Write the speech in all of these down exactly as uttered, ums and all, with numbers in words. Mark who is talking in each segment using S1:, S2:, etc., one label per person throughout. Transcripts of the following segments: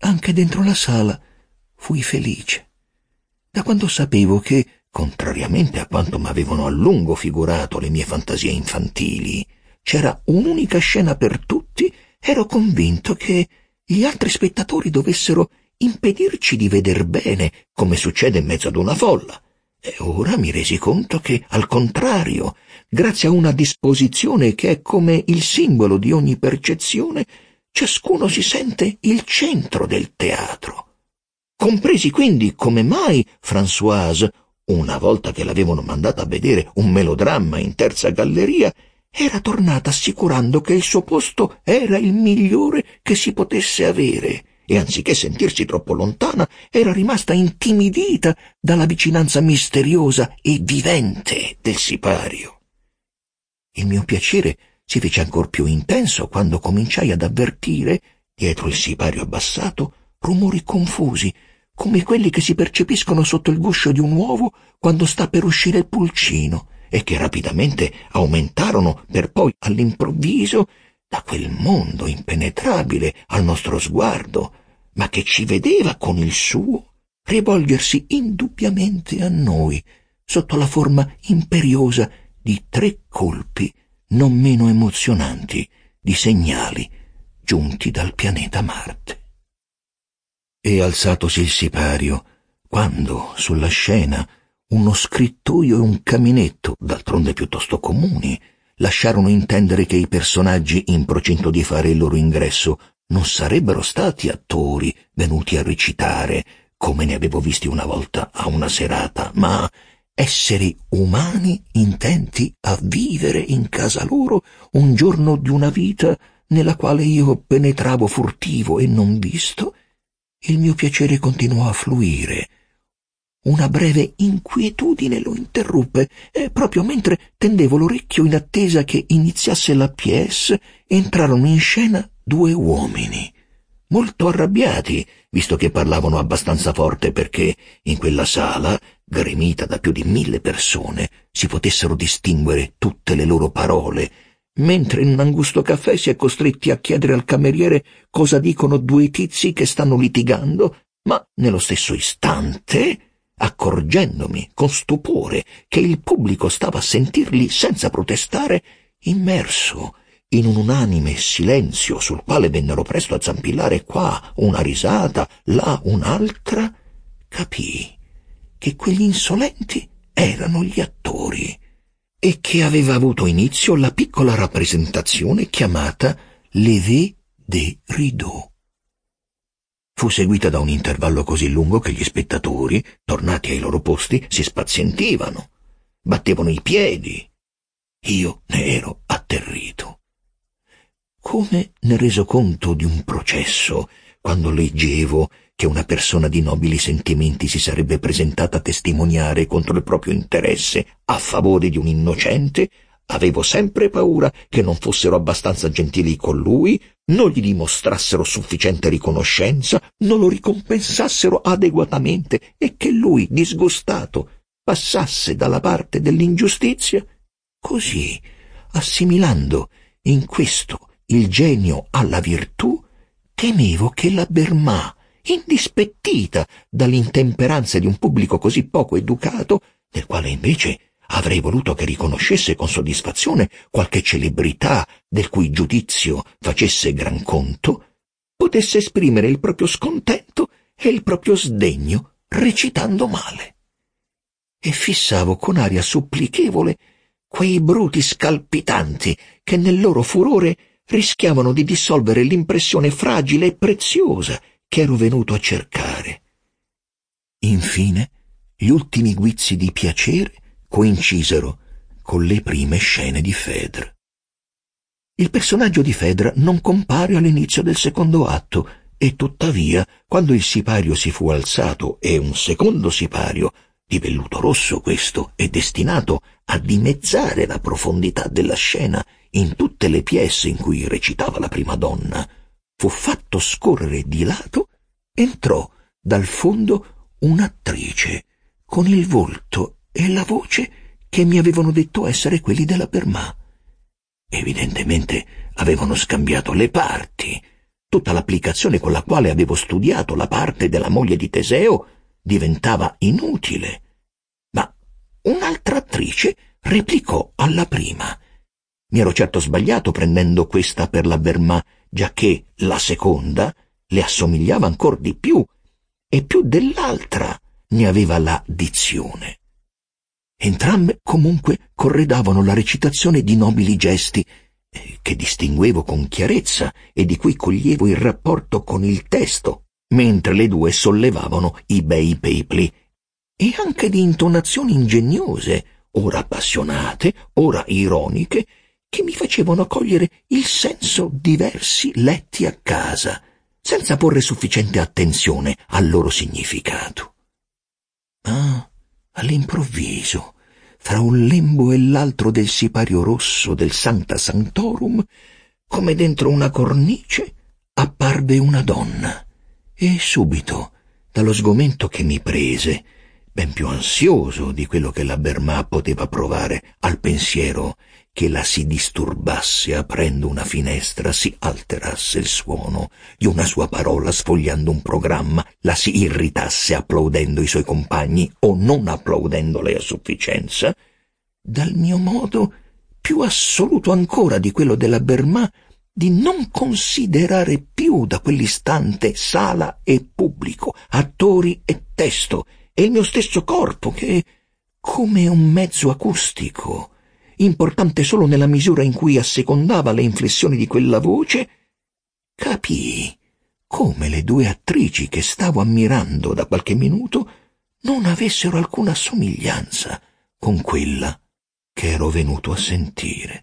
S1: anche dentro la sala fui felice. Da quando sapevo che, contrariamente a quanto m'avevano a lungo figurato le mie fantasie infantili, c'era un'unica scena per tutti, ero convinto che gli altri spettatori dovessero impedirci di veder bene, come succede in mezzo ad una folla. E ora mi resi conto che, al contrario, grazie a una disposizione che è come il simbolo di ogni percezione, ciascuno si sente il centro del teatro. Compresi quindi come mai Françoise, una volta che l'avevano mandata a vedere un melodramma in terza galleria, era tornata assicurando che il suo posto era il migliore che si potesse avere, e anziché sentirsi troppo lontana, era rimasta intimidita dalla vicinanza misteriosa e vivente del sipario. Il mio piacere si fece ancor più intenso quando cominciai ad avvertire, dietro il sipario abbassato, rumori confusi, come quelli che si percepiscono sotto il guscio di un uovo quando sta per uscire il pulcino, e che rapidamente aumentarono per poi, all'improvviso, da quel mondo impenetrabile al nostro sguardo, ma che ci vedeva con il suo, rivolgersi indubbiamente a noi, sotto la forma imperiosa di tre colpi non meno emozionanti di segnali giunti dal pianeta Marte. E alzatosi il sipario, quando, sulla scena, uno scrittoio e un caminetto, d'altronde piuttosto comuni, lasciarono intendere che i personaggi in procinto di fare il loro ingresso non sarebbero stati attori venuti a recitare, come ne avevo visti una volta a una serata, ma esseri umani intenti a vivere in casa loro un giorno di una vita nella quale io penetravo furtivo e non visto. Il mio piacere continuò a fluire. Una breve inquietudine lo interruppe, e proprio mentre tendevo l'orecchio in attesa che iniziasse la pièce, entrarono in scena due uomini, molto arrabbiati, visto che parlavano abbastanza forte perché in quella sala, gremita da più di mille persone, si potessero distinguere tutte le loro parole, mentre in un angusto caffè si è costretti a chiedere al cameriere cosa dicono due tizi che stanno litigando, ma nello stesso istante, accorgendomi con stupore che il pubblico stava a sentirli senza protestare, immerso in un unanime silenzio sul quale vennero presto a zampillare qua una risata, là un'altra, capii che quegli insolenti erano gli attori e che aveva avuto inizio la piccola rappresentazione chiamata Lever des rideaux. Fu seguita da un intervallo così lungo che gli spettatori, tornati ai loro posti, si spazientivano, battevano i piedi. Io ne ero atterrito. Come nel resoconto di un processo, quando leggevo che una persona di nobili sentimenti si sarebbe presentata a testimoniare contro il proprio interesse a favore di un innocente, avevo sempre paura che non fossero abbastanza gentili con lui, non gli dimostrassero sufficiente riconoscenza, non lo ricompensassero adeguatamente e che lui, disgustato, passasse dalla parte dell'ingiustizia. Così, assimilando in questo il genio alla virtù, temevo che la Berma, indispettita dall'intemperanza di un pubblico così poco educato, del quale invece avrei voluto che riconoscesse con soddisfazione qualche celebrità del cui giudizio facesse gran conto, potesse esprimere il proprio scontento e il proprio sdegno recitando male. E fissavo con aria supplichevole quei bruti scalpitanti che nel loro furore rischiavano di dissolvere l'impressione fragile e preziosa che ero venuto a cercare. Infine, gli ultimi guizzi di piacere coincisero con le prime scene di Phèdre. Il personaggio di Phèdre non compare all'inizio del secondo atto, e tuttavia, quando il sipario si fu alzato e un secondo sipario, di velluto rosso questo e destinato a dimezzare la profondità della scena in tutte le pièce in cui recitava la prima donna, fu fatto scorrere di lato, entrò dal fondo un'attrice con il volto e la voce che mi avevano detto essere quelli della Berma. Evidentemente avevano scambiato le parti, tutta l'applicazione con la quale avevo studiato la parte della moglie di Teseo diventava inutile. Ma un'altra attrice replicò alla prima. Mi ero certo sbagliato prendendo questa per la Bermà, giacché la seconda le assomigliava ancor di più, e più dell'altra ne aveva la dizione. Entrambe comunque corredavano la recitazione di nobili gesti, eh, che distinguevo con chiarezza e di cui coglievo il rapporto con il testo, mentre le due sollevavano i bei pepli, e anche di intonazioni ingegnose, ora appassionate, ora ironiche, che mi facevano cogliere il senso di versi letti a casa, senza porre sufficiente attenzione al loro significato. Ah, all'improvviso, fra un lembo e l'altro del sipario rosso del Sancta Sanctorum, come dentro una cornice, apparve una donna, e subito, dallo sgomento che mi prese, ben più ansioso di quello che la Bermà poteva provare al pensiero che la si disturbasse aprendo una finestra, si alterasse il suono di una sua parola sfogliando un programma, la si irritasse applaudendo i suoi compagni o non applaudendole a sufficienza, dal mio modo, più assoluto ancora di quello della Bermà, di non considerare più da quell'istante sala e pubblico, attori e testo, e il mio stesso corpo che, come un mezzo acustico, importante solo nella misura in cui assecondava le inflessioni di quella voce, capii come le due attrici che stavo ammirando da qualche minuto non avessero alcuna somiglianza con quella che ero venuto a sentire.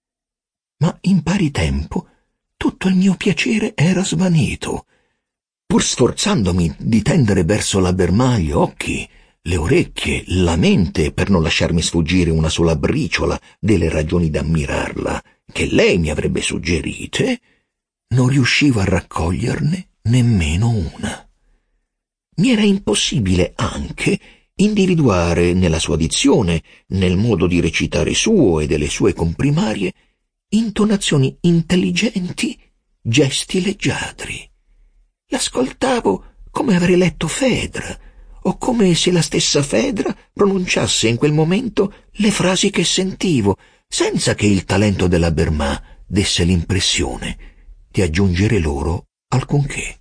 S1: Ma in pari tempo tutto il mio piacere era svanito. Pur sforzandomi di tendere verso la Bermà gli occhi, le orecchie, la mente, per non lasciarmi sfuggire una sola briciola delle ragioni d'ammirarla che lei mi avrebbe suggerite, non riuscivo a raccoglierne nemmeno una. Mi era impossibile anche individuare nella sua dizione, nel modo di recitare suo e delle sue comprimarie, intonazioni intelligenti, gesti leggiadri. L'ascoltavo come avrei letto Fedra, o come se la stessa Fedra pronunciasse in quel momento le frasi che sentivo, senza che il talento della Bermà desse l'impressione di aggiungere loro alcunché.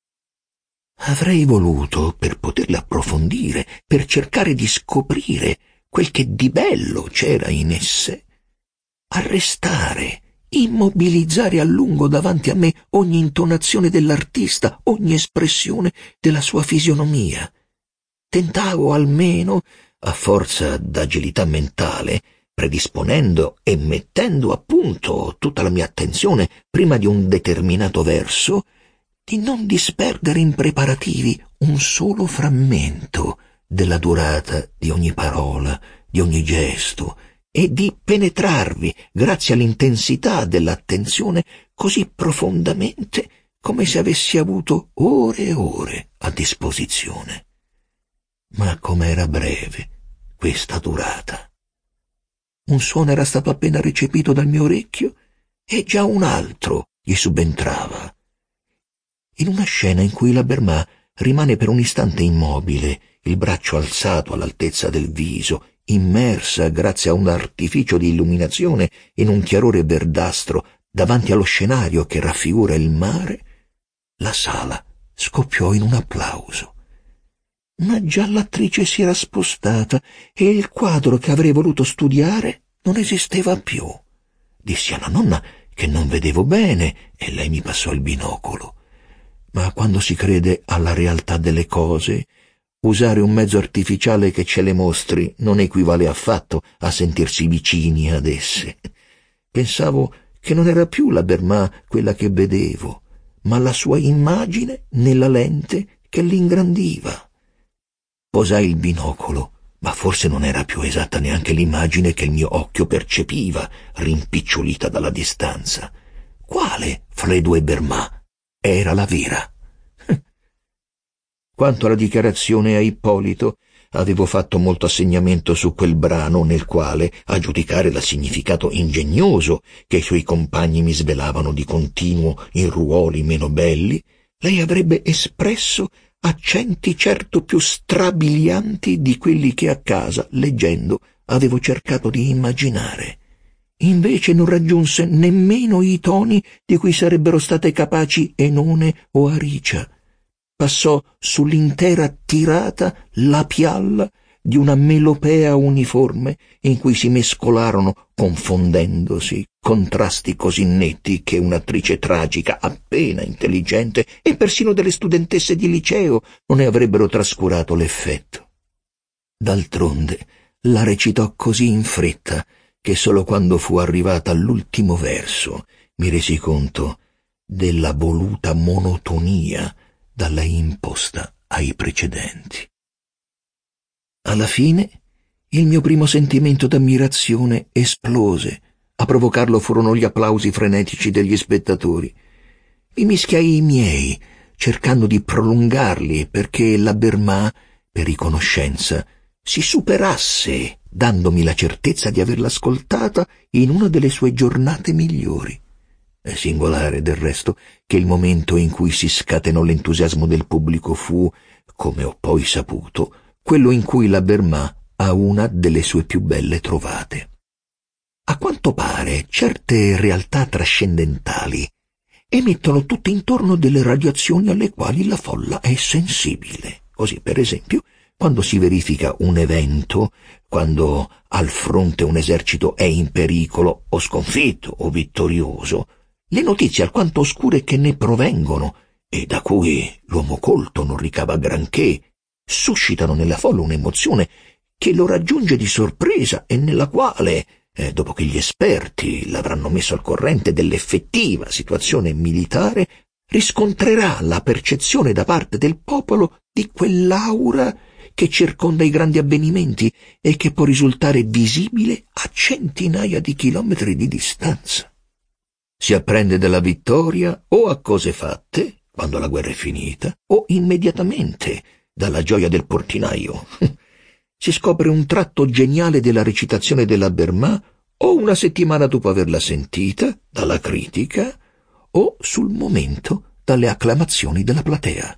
S1: Avrei voluto, per poterle approfondire, per cercare di scoprire quel che di bello c'era in esse, arrestare, immobilizzare a lungo davanti a me ogni intonazione dell'artista, ogni espressione della sua fisionomia. Tentavo almeno, a forza d'agilità mentale, predisponendo e mettendo a punto tutta la mia attenzione prima di un determinato verso, di non disperdere in preparativi un solo frammento della durata di ogni parola, di ogni gesto, e di penetrarvi, grazie all'intensità dell'attenzione, così profondamente come se avessi avuto ore e ore a disposizione. Ma com'era breve questa durata! Un suono era stato appena recepito dal mio orecchio e già un altro gli subentrava. In una scena in cui la Bermà rimane per un istante immobile, il braccio alzato all'altezza del viso, immersa, grazie a un artificio di illuminazione, in un chiarore verdastro davanti allo scenario che raffigura il mare, la sala scoppiò in un applauso. Ma già l'attrice si era spostata e il quadro che avrei voluto studiare non esisteva più. Dissi alla nonna che non vedevo bene e lei mi passò il binocolo. Ma quando si crede alla realtà delle cose, usare un mezzo artificiale che ce le mostri non equivale affatto a sentirsi vicini ad esse. Pensavo che non era più la Bermà quella che vedevo, ma la sua immagine nella lente che l'ingrandiva. Posai il binocolo, ma forse non era più esatta neanche l'immagine che il mio occhio percepiva, rimpicciolita dalla distanza. Quale fra le due Bermà era la vera? Quanto alla dichiarazione a Ippolito, avevo fatto molto assegnamento su quel brano nel quale, a giudicare dal significato ingegnoso che i suoi compagni mi svelavano di continuo in ruoli meno belli, lei avrebbe espresso accenti certo più strabilianti di quelli che a casa, leggendo, avevo cercato di immaginare. Invece non raggiunse nemmeno i toni di cui sarebbero state capaci Enone o Aricia. Passò sull'intera tirata la pialla di una melopea uniforme in cui si mescolarono, confondendosi, contrasti così netti che un'attrice tragica appena intelligente e persino delle studentesse di liceo non ne avrebbero trascurato l'effetto. D'altronde la recitò così in fretta che solo quando fu arrivata all'ultimo verso mi resi conto della voluta monotonia da lei imposta ai precedenti. Alla fine il mio primo sentimento d'ammirazione esplose. A provocarlo furono gli applausi frenetici degli spettatori. Mi mischiai i miei, cercando di prolungarli perché la Berma, per riconoscenza, si superasse, dandomi la certezza di averla ascoltata in una delle sue giornate migliori. È singolare, del resto, che il momento in cui si scatenò l'entusiasmo del pubblico fu, come ho poi saputo, quello in cui la Berma ha una delle sue più belle trovate. A quanto pare, certe realtà trascendentali emettono tutte intorno delle radiazioni alle quali la folla è sensibile. Così, per esempio, quando si verifica un evento, quando al fronte un esercito è in pericolo o sconfitto o vittorioso, le notizie alquanto oscure che ne provengono e da cui l'uomo colto non ricava granché, suscitano nella folla un'emozione che lo raggiunge di sorpresa e nella quale, eh, dopo che gli esperti l'avranno messo al corrente dell'effettiva situazione militare, riscontrerà la percezione da parte del popolo di quell'aura che circonda i grandi avvenimenti e che può risultare visibile a centinaia di chilometri di distanza. Si apprende della vittoria o a cose fatte, quando la guerra è finita, o immediatamente dalla gioia del portinaio. Si scopre un tratto geniale della recitazione della Berma o una settimana dopo averla sentita, dalla critica, o sul momento dalle acclamazioni della platea.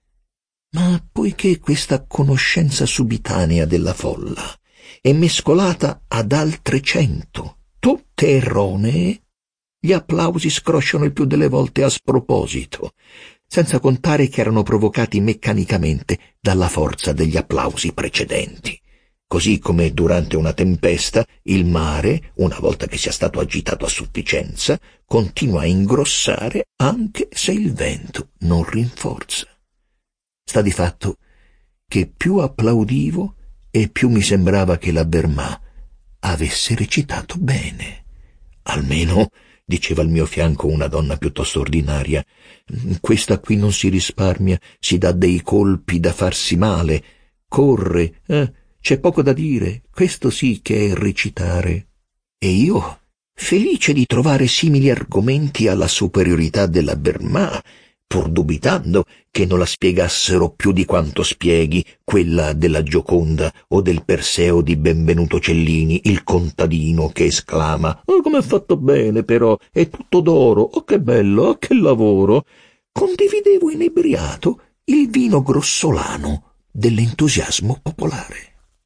S1: Ma poiché questa conoscenza subitanea della folla è mescolata ad altre cento, tutte erronee, gli applausi scrosciano il più delle volte a sproposito, senza contare che erano provocati meccanicamente dalla forza degli applausi precedenti. Così come durante una tempesta il mare, una volta che sia stato agitato a sufficienza, continua a ingrossare anche se il vento non rinforza. Sta di fatto che più applaudivo e più mi sembrava che la Berma avesse recitato bene. Almeno, diceva al mio fianco una donna piuttosto ordinaria, questa qui non si risparmia, si dà dei colpi da farsi male, corre, eh, c'è poco da dire, questo sì che è recitare. E io, felice di trovare simili argomenti alla superiorità della Berma, pur dubitando che non la spiegassero più di quanto spieghi quella della Gioconda o del Perseo di Benvenuto Cellini, il contadino che esclama «Oh, come è fatto bene, però, è tutto d'oro, oh che bello, oh che lavoro!» condividevo inebriato il vino grossolano dell'entusiasmo popolare.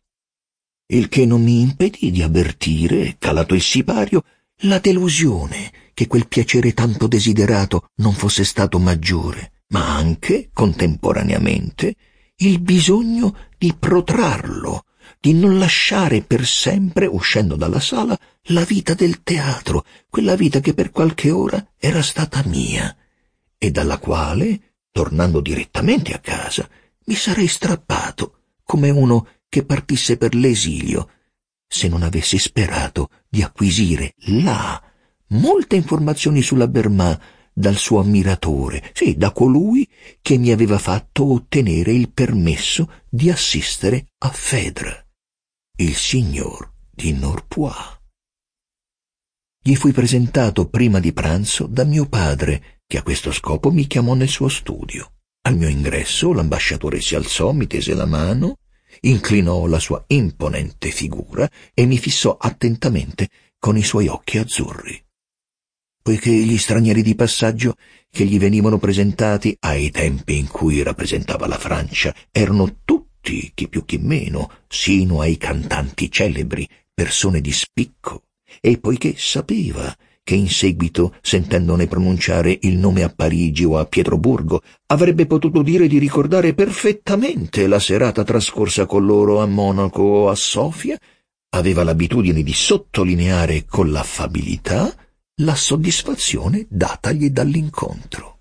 S1: Il che non mi impedì di avvertire, calato il sipario, la delusione che quel piacere tanto desiderato non fosse stato maggiore, ma anche, contemporaneamente, il bisogno di protrarlo, di non lasciare per sempre, uscendo dalla sala, la vita del teatro, quella vita che per qualche ora era stata mia, e dalla quale, tornando direttamente a casa, mi sarei strappato, come uno che partisse per l'esilio, se non avessi sperato di acquisire là molte informazioni sulla Berma dal suo ammiratore, sì, da colui che mi aveva fatto ottenere il permesso di assistere a Phèdre, il signor di Norpois. Gli fui presentato prima di pranzo da mio padre, che a questo scopo mi chiamò nel suo studio. Al mio ingresso l'ambasciatore si alzò, mi tese la mano inclinò la sua imponente figura e mi fissò attentamente con i suoi occhi azzurri. Poiché gli stranieri di passaggio che gli venivano presentati ai tempi in cui rappresentava la Francia erano tutti, chi più chi meno, sino ai cantanti celebri, persone di spicco, e poiché sapeva che in seguito, sentendone pronunciare il nome a Parigi o a Pietroburgo, avrebbe potuto dire di ricordare perfettamente la serata trascorsa con loro a Monaco o a Sofia, aveva l'abitudine di sottolineare con l'affabilità la soddisfazione datagli dall'incontro.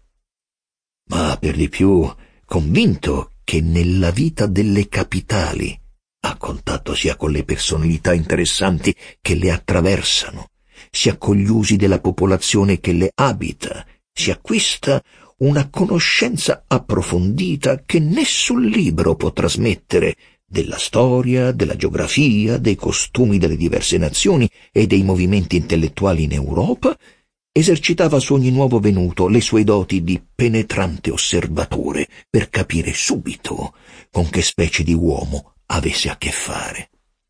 S1: Ma per di più, convinto che nella vita delle capitali, a contatto sia con le personalità interessanti che le attraversano, sia con gli usi della popolazione che le abita, si acquista una conoscenza approfondita che nessun libro può trasmettere della storia, della geografia, dei costumi delle diverse nazioni e dei movimenti intellettuali in Europa, esercitava su ogni nuovo venuto le sue doti di penetrante osservatore per capire subito con che specie di uomo avesse a che fare.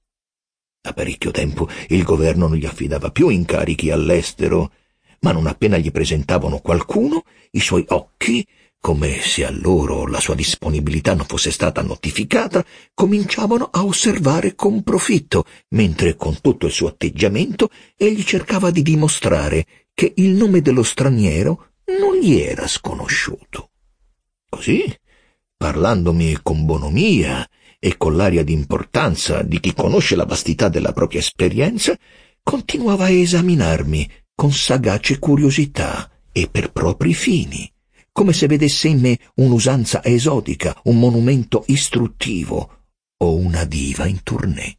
S1: Da parecchio tempo il governo non gli affidava più incarichi all'estero, ma non appena gli presentavano qualcuno, i suoi occhi, come se a loro la sua disponibilità non fosse stata notificata, cominciavano a osservare con profitto, mentre con tutto il suo atteggiamento egli cercava di dimostrare che il nome dello straniero non gli era sconosciuto. Così, parlandomi con bonomia e con l'aria di importanza di chi conosce la vastità della propria esperienza, continuava a esaminarmi con sagace curiosità e per propri fini, come se vedesse in me un'usanza esotica, un monumento istruttivo o una diva in tournée.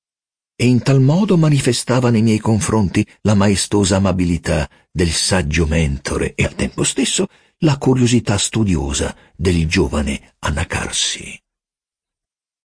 S1: E in tal modo manifestava nei miei confronti la maestosa amabilità del saggio mentore e al tempo stesso la curiosità studiosa del giovane Anacarsi.